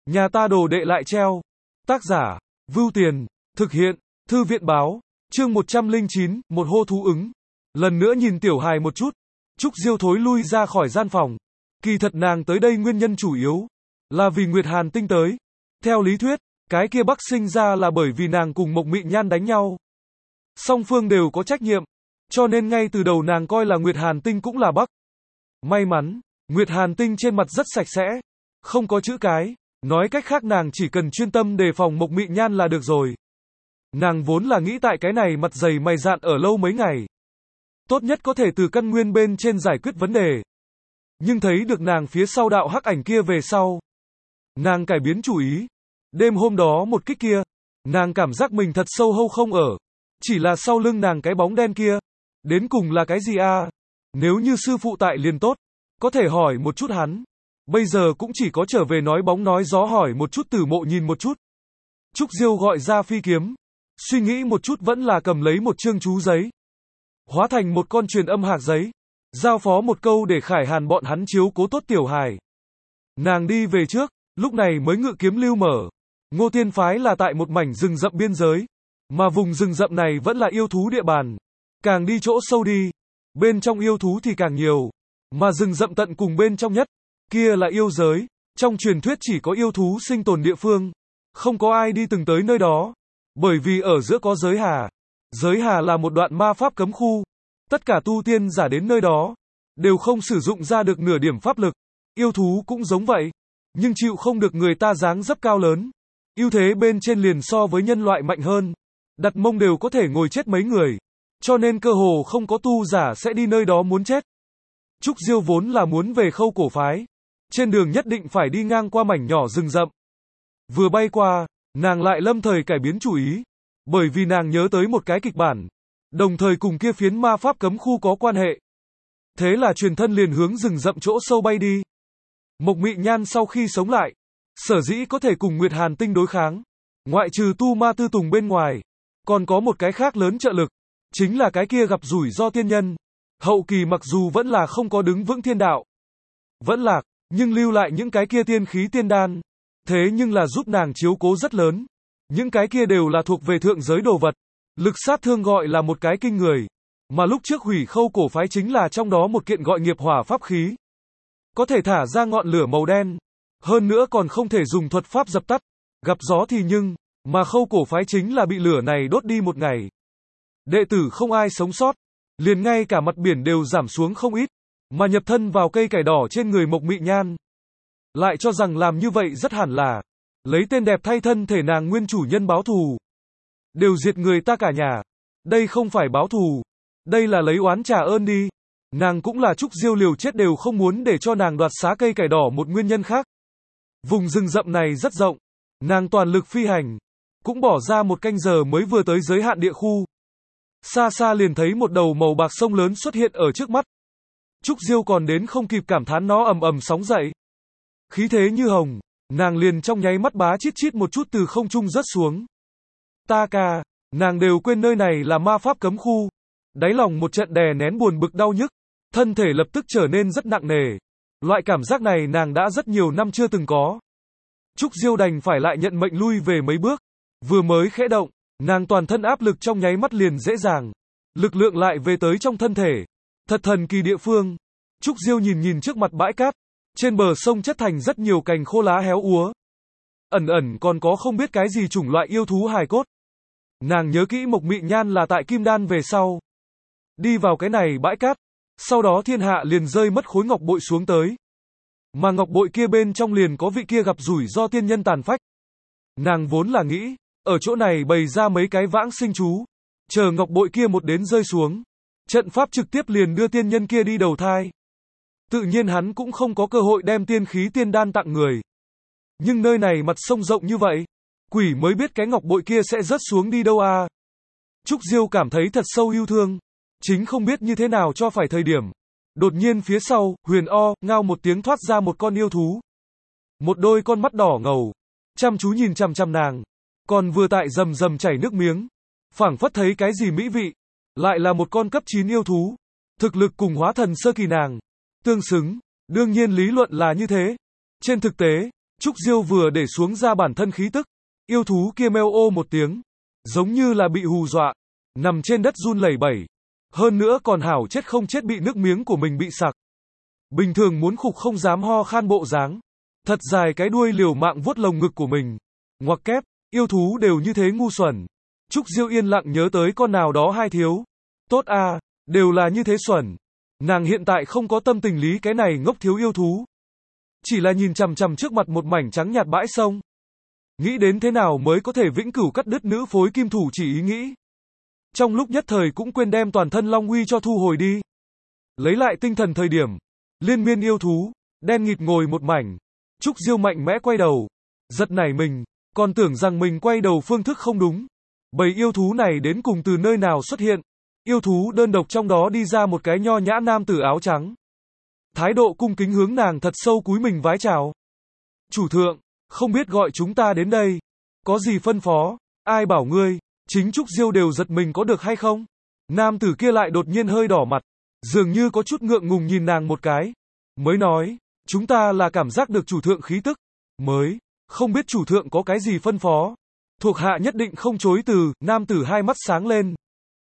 Nhà ta đồ đệ lại treo. Tác giả, Vưu Tiền, thực hiện, Thư viện báo, chương 109, một hô thú ứng. Lần nữa nhìn tiểu hài một chút, Trúc Diêu thối lui ra khỏi gian phòng. Kỳ thật nàng tới đây nguyên nhân chủ yếu là vì Nguyệt Hàn Tinh tới. Theo lý thuyết, cái kia Bắc sinh ra là bởi vì nàng cùng Mộc Mị Nhan đánh nhau. Song phương đều có trách nhiệm, cho nên ngay từ đầu nàng coi là Nguyệt Hàn Tinh cũng là Bắc. May mắn, Nguyệt Hàn Tinh trên mặt rất sạch sẽ, không có chữ cái, nói cách khác nàng chỉ cần chuyên tâm đề phòng Mộc Mị Nhan là được rồi. Nàng vốn là nghĩ tại cái này mặt dày mày dạn ở lâu mấy ngày, tốt nhất có thể từ căn nguyên bên trên giải quyết vấn đề. Nhưng thấy được nàng phía sau đạo hắc ảnh kia về sau, nàng cải biến chủ ý. Đêm hôm đó một kích kia, nàng cảm giác mình thật sâu hâu không ở. Chỉ là sau lưng nàng cái bóng đen kia, đến cùng là cái gì a? Nếu như sư phụ tại liền tốt, có thể hỏi một chút hắn. Bây giờ cũng chỉ có trở về nói bóng nói gió hỏi một chút Tử Mộ nhìn một chút. Trúc Diêu gọi ra phi kiếm, suy nghĩ một chút vẫn là cầm lấy một chương chú giấy, hóa thành một con truyền âm hạc giấy, giao phó một câu để Khải Hàn bọn hắn chiếu cố tốt tiểu hài. Nàng đi về trước, lúc này mới ngự kiếm lưu mở. Ngô Tiên phái là tại một mảnh rừng rậm biên giới, mà vùng rừng rậm này vẫn là yêu thú địa bàn. Càng đi chỗ sâu đi, bên trong yêu thú thì càng nhiều, mà rừng rậm tận cùng bên trong nhất, kia là yêu giới. Trong truyền thuyết chỉ có yêu thú sinh tồn địa phương, không có ai đi từng tới nơi đó, bởi vì ở giữa có giới hà. Giới hà là một đoạn ma pháp cấm khu, tất cả tu tiên giả đến nơi đó đều không sử dụng ra được nửa điểm pháp lực. Yêu thú cũng giống vậy, nhưng chịu không được người ta dáng dấp cao lớn, ưu thế bên trên liền so với nhân loại mạnh hơn, đặt mông đều có thể ngồi chết mấy người, cho nên cơ hồ không có tu giả sẽ đi nơi đó muốn chết. Trúc Diêu vốn là muốn về Khâu Cổ phái, trên đường nhất định phải đi ngang qua mảnh nhỏ rừng rậm. Vừa bay qua, nàng lại lâm thời cải biến chủ ý, bởi vì nàng nhớ tới một cái kịch bản, đồng thời cùng kia phiến ma pháp cấm khu có quan hệ. Thế là truyền thân liền hướng rừng rậm chỗ sâu bay đi. Mộc Mị Nhan sau khi sống lại, sở dĩ có thể cùng Nguyệt Hàn Tinh đối kháng, ngoại trừ tu ma tư tùng bên ngoài, còn có một cái khác lớn trợ lực, chính là cái kia gặp rủi ro tiên nhân. Hậu kỳ mặc dù vẫn là không có đứng vững thiên đạo, vẫn lạc, nhưng lưu lại những cái kia tiên khí tiên đan, thế nhưng là giúp nàng chiếu cố rất lớn. Những cái kia đều là thuộc về thượng giới đồ vật, lực sát thương gọi là một cái kinh người, mà lúc trước hủy Khâu Cổ phái chính là trong đó một kiện gọi nghiệp hỏa pháp khí, có thể thả ra ngọn lửa màu đen, hơn nữa còn không thể dùng thuật pháp dập tắt, gặp gió thì nhưng, mà Khâu Cổ phái chính là bị lửa này đốt đi một ngày. Đệ tử không ai sống sót, liền ngay cả mặt biển đều giảm xuống không ít, mà nhập thân vào cây cải đỏ trên người Mộc Mị Nhan. Lại cho rằng làm như vậy rất hẳn là lấy tên đẹp thay thân thể nàng nguyên chủ nhân báo thù. Đều diệt người ta cả nhà. Đây không phải báo thù, đây là lấy oán trả ơn đi. Nàng cũng là Trúc Diêu liều chết đều không muốn để cho nàng đoạt xá cây cải đỏ một nguyên nhân khác. Vùng rừng rậm này rất rộng, nàng toàn lực phi hành, cũng bỏ ra một canh giờ mới vừa tới giới hạn địa khu. Xa xa liền thấy một đầu màu bạc sông lớn xuất hiện ở trước mắt. Trúc Diêu còn đến không kịp cảm thán nó ầm ầm sóng dậy, khí thế như hồng, nàng liền trong nháy mắt bá chít chít một chút từ không trung rớt xuống. Ta ca, nàng đều quên nơi này là ma pháp cấm khu, đáy lòng một trận đè nén buồn bực đau nhức, thân thể lập tức trở nên rất nặng nề. Loại cảm giác này nàng đã rất nhiều năm chưa từng có. Trúc Diêu đành phải lại nhận mệnh lui về mấy bước, vừa mới khẽ động, nàng toàn thân áp lực trong nháy mắt liền dễ dàng, lực lượng lại về tới trong thân thể. Thật thần kỳ địa phương. Trúc Diêu nhìn nhìn trước mặt bãi cát, trên bờ sông chất thành rất nhiều cành khô lá héo úa. Ẩn ẩn còn có không biết cái gì chủng loại yêu thú hài cốt. Nàng nhớ kỹ Mộc Mị Nhan là tại Kim Đan về sau đi vào cái này bãi cát, sau đó thiên hạ liền rơi mất khối ngọc bội xuống tới. Mà ngọc bội kia bên trong liền có vị kia gặp rủi ro tiên nhân tàn phách. Nàng vốn là nghĩ, ở chỗ này bày ra mấy cái vãng sinh chú, chờ ngọc bội kia một đến rơi xuống, trận pháp trực tiếp liền đưa tiên nhân kia đi đầu thai. Tự nhiên hắn cũng không có cơ hội đem tiên khí tiên đan tặng người. Nhưng nơi này mặt sông rộng như vậy, quỷ mới biết cái ngọc bội kia sẽ rớt xuống đi đâu à. Trúc Diêu cảm thấy thật sâu yêu thương, chính không biết như thế nào cho phải thời điểm. Đột nhiên phía sau, huyền o, ngao một tiếng thoát ra một con yêu thú. Một đôi con mắt đỏ ngầu, chăm chú nhìn chằm chằm nàng, còn vừa tại rầm rầm chảy nước miếng, phảng phất thấy cái gì mỹ vị. Lại là một con cấp 9 yêu thú, thực lực cùng hóa thần sơ kỳ nàng tương xứng, đương nhiên lý luận là như thế. Trên thực tế, Trúc Diêu vừa để xuống ra bản thân khí tức. Yêu thú kia meo ô một tiếng. Giống như là bị hù dọa. Nằm trên đất run lẩy bẩy. Hơn nữa còn hảo chết không chết bị nước miếng của mình bị sặc. Bình thường muốn khục không dám ho khan bộ dáng. Thật dài cái đuôi liều mạng vuốt lồng ngực của mình. Ngoặc kép, yêu thú đều như thế ngu xuẩn. Trúc Diêu yên lặng nhớ tới con nào đó hai thiếu. Tốt à, đều là như thế xuẩn. Nàng hiện tại không có tâm tình lý cái này ngốc thiếu yêu thú. Chỉ là nhìn chằm chằm trước mặt một mảnh trắng nhạt bãi sông. Nghĩ đến thế nào mới có thể vĩnh cửu cắt đứt nữ phối kim thủ chỉ ý nghĩ. Trong lúc nhất thời cũng quên đem toàn thân Long Uy cho thu hồi đi. Lấy lại tinh thần thời điểm. Liên miên yêu thú, đen nghịt ngồi một mảnh. Trúc Diêu mạnh mẽ quay đầu. Giật nảy mình, còn tưởng rằng mình quay đầu phương thức không đúng. Bầy yêu thú này đến cùng từ nơi nào xuất hiện. Yêu thú đơn độc trong đó đi ra một cái nho nhã nam tử áo trắng. Thái độ cung kính hướng nàng thật sâu cúi mình vái chào. Chủ thượng, không biết gọi chúng ta đến đây. Có gì phân phó, ai bảo ngươi, chính Trúc Diêu đều giật mình có được hay không? Nam tử kia lại đột nhiên hơi đỏ mặt. Dường như có chút ngượng ngùng nhìn nàng một cái. Mới nói, chúng ta là cảm giác được chủ thượng khí tức. Mới, không biết chủ thượng có cái gì phân phó. Thuộc hạ nhất định không chối từ, nam tử hai mắt sáng lên.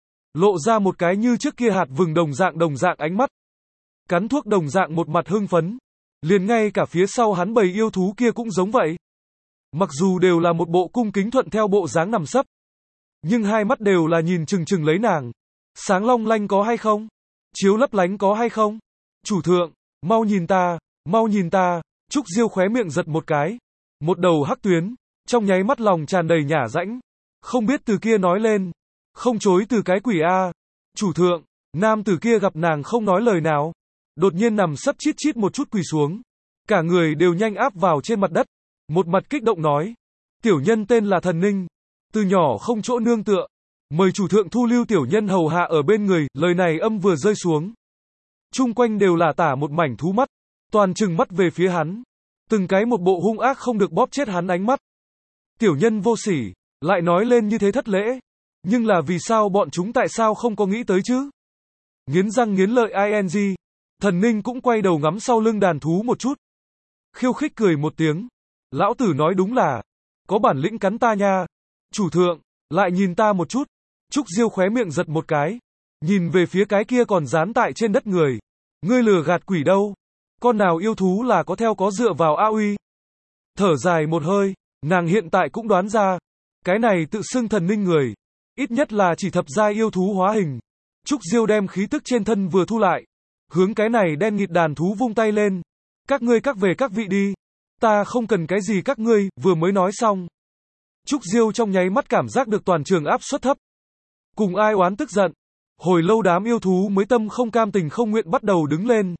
Lộ ra một cái như trước kia hạt vừng đồng dạng ánh mắt. Cắn thuốc đồng dạng một mặt hưng phấn. Liền ngay cả phía sau hắn bầy yêu thú kia cũng giống vậy. Mặc dù đều là một bộ cung kính thuận theo bộ dáng nằm sấp. Nhưng hai mắt đều là nhìn chừng chừng lấy nàng. Sáng long lanh có hay không? Chiếu lấp lánh có hay không? Chủ thượng, mau nhìn ta, mau nhìn ta. Trúc Diêu khóe miệng giật một cái. Một đầu hắc tuyến. Trong nháy mắt lòng tràn đầy nhả rãnh. Không biết từ kia nói lên. Không chối từ cái quỷ A. Chủ thượng, nam từ kia gặp nàng không nói lời nào. Đột nhiên nằm sấp chít chít một chút quỳ xuống. Cả người đều nhanh áp vào trên mặt đất. Một mặt kích động nói. Tiểu nhân tên là Thần Ninh. Từ nhỏ không chỗ nương tựa. Mời chủ thượng thu lưu tiểu nhân hầu hạ ở bên người. Lời này âm vừa rơi xuống. Chung quanh đều là tả một mảnh thú mắt. Toàn trừng mắt về phía hắn. Từng cái một bộ hung ác không được bóp chết hắn ánh mắt. Tiểu nhân vô sỉ. Lại nói lên như thế thất lễ. Nhưng là vì sao bọn chúng tại sao không có nghĩ tới chứ? Nghiến răng nghiến lợi ing. Thần Ninh cũng quay đầu ngắm sau lưng đàn thú một chút. Khiêu khích cười một tiếng. Lão tử nói đúng là. Có bản lĩnh cắn ta nha. Chủ thượng, lại nhìn ta một chút. Trúc Diêu khóe miệng giật một cái. Nhìn về phía cái kia còn dán tại trên đất người. Ngươi lừa gạt quỷ đâu? Con nào yêu thú là có theo có dựa vào A Uy? Thở dài một hơi. Nàng hiện tại cũng đoán ra. Cái này tự xưng Thần Ninh người. Ít nhất là chỉ thập giai yêu thú hóa hình. Trúc Diêu đem khí tức trên thân vừa thu lại. Hướng cái này đen nghịt đàn thú vung tay lên. Các ngươi các về các vị đi. Ta không cần cái gì các ngươi, vừa mới nói xong. Trúc Diêu trong nháy mắt cảm giác được toàn trường áp suất thấp. Cùng ai oán tức giận. Hồi lâu đám yêu thú mới tâm không cam tình không nguyện bắt đầu đứng lên.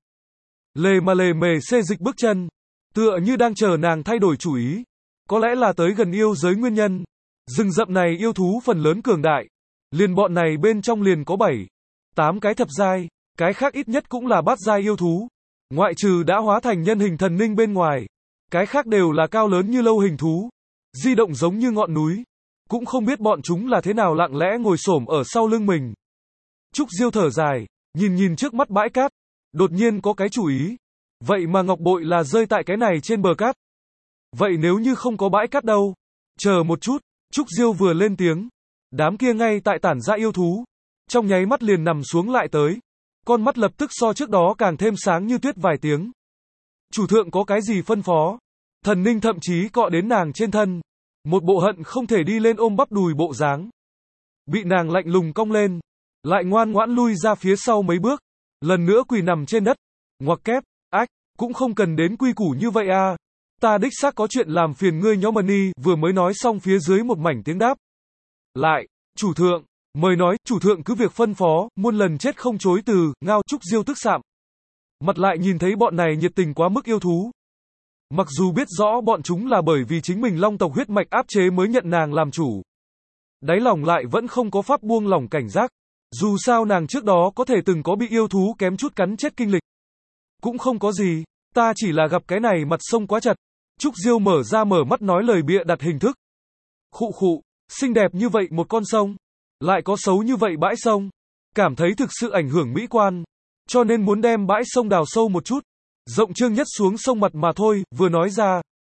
Lề mề xê dịch bước chân. Tựa như đang chờ nàng thay đổi chủ ý. Có lẽ là tới gần yêu giới nguyên nhân. Rừng rậm này yêu thú phần lớn cường đại. Liền bọn này bên trong liền có 7, 8 cái thập giai. Cái khác ít nhất cũng là bát giai yêu thú. Ngoại trừ đã hóa thành nhân hình Thần Ninh bên ngoài. Cái khác đều là cao lớn như lâu hình thú. Di động giống như ngọn núi. Cũng không biết bọn chúng là thế nào lặng lẽ ngồi xổm ở sau lưng mình. Trúc Diêu thở dài. Nhìn trước mắt bãi cát. Đột nhiên có cái chủ ý. Vậy mà ngọc bội là rơi tại cái này trên bờ cát. Vậy nếu như không có bãi cát đâu? Chờ một chút. Trúc Diêu vừa lên tiếng. Đám kia ngay tại tản ra yêu thú. Trong nháy mắt liền nằm xuống lại tới. Con mắt lập tức so trước đó càng thêm sáng như tuyết vài tiếng. Chủ thượng có cái gì phân phó? Thần Ninh thậm chí cọ đến nàng trên thân. Một bộ hận không thể đi lên ôm bắp đùi bộ dáng. Bị nàng lạnh lùng cong lên. Lại ngoan ngoãn lui ra phía sau mấy bước. Lần nữa quỳ nằm trên đất. Ngoặc kép, ách, cũng không cần đến quy củ như vậy à. Ta đích xác có chuyện làm phiền ngươi nhóm Mani, vừa mới nói xong phía dưới một mảnh tiếng đáp. Lại, chủ thượng, mời nói, chủ thượng cứ việc phân phó, muôn lần chết không chối từ, ngao. Trúc Diêu tức sạm. Mặt lại nhìn thấy bọn này nhiệt tình quá mức yêu thú. Mặc dù biết rõ bọn chúng là bởi vì chính mình long tộc huyết mạch áp chế mới nhận nàng làm chủ. Đáy lòng lại vẫn không có pháp buông lỏng cảnh giác. Dù sao nàng trước đó có thể từng có bị yêu thú kém chút cắn chết kinh lịch. Cũng không có gì, ta chỉ là gặp cái này mặt sông quá chặt. Trúc Diêu mở mắt nói lời bịa đặt hình thức. Khụ, xinh đẹp như vậy một con sông. Lại có xấu như vậy bãi sông. Cảm thấy thực sự ảnh hưởng mỹ quan. Cho nên muốn đem bãi sông đào sâu một chút. Rộng trương nhất xuống sông mặt mà thôi, vừa nói ra.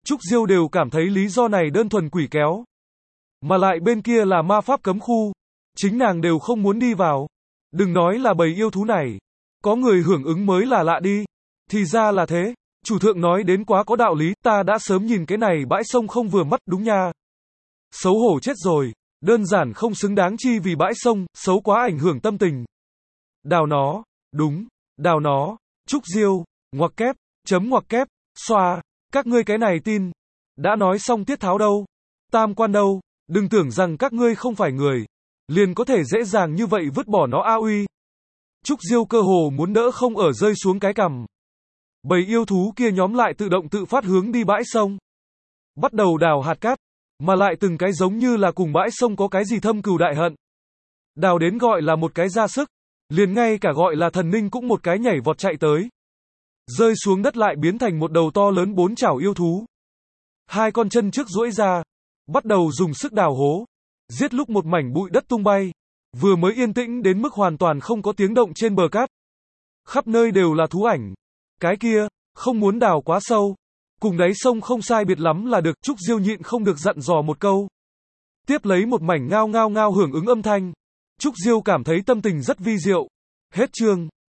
Trúc Diêu đều cảm thấy lý do này đơn thuần quỷ kéo. Mà lại bên kia là ma pháp cấm khu. Chính nàng đều không muốn đi vào. Đừng nói là bầy yêu thú này. Có người hưởng ứng mới là lạ đi. Thì ra là thế. Chủ thượng nói đến quá có đạo lý, ta đã sớm nhìn cái này bãi sông không vừa mắt đúng nha. Xấu hổ chết rồi. Đơn giản không xứng đáng chi vì bãi sông, xấu quá ảnh hưởng tâm tình. Đào nó. Đúng. Đào nó. Trúc Diêu. Ngoặc kép. Chấm ngoặc kép. Xoa. Các ngươi cái này tin. Đã nói xong tiết tháo đâu. Tam quan đâu. Đừng tưởng rằng các ngươi không phải người. Liền có thể dễ dàng như vậy vứt bỏ nó a uy. Trúc Diêu cơ hồ muốn đỡ không ở rơi xuống cái cằm. Bầy yêu thú kia nhóm lại tự động tự phát hướng đi bãi sông. Bắt đầu đào hạt cát. Mà lại từng cái giống như là cùng bãi sông có cái gì thâm cừu đại hận. Đào đến gọi là một cái ra sức. Liền ngay cả gọi là thần ninh cũng một cái nhảy vọt chạy tới. Rơi xuống đất lại biến thành một đầu to lớn 4 chảo yêu thú. Hai con chân trước duỗi ra. Bắt đầu dùng sức đào hố. Giết lúc một mảnh bụi đất tung bay. Vừa mới yên tĩnh đến mức hoàn toàn không có tiếng động trên bờ cát. Khắp nơi đều là thú ảnh. Cái kia, không muốn đào quá sâu. Cùng đáy sông không sai biệt lắm là được. Trúc Diêu nhịn không được dặn dò một câu. Tiếp lấy một mảnh ngao ngao ngao hưởng ứng âm thanh. Trúc Diêu cảm thấy tâm tình rất vi diệu. Hết chương.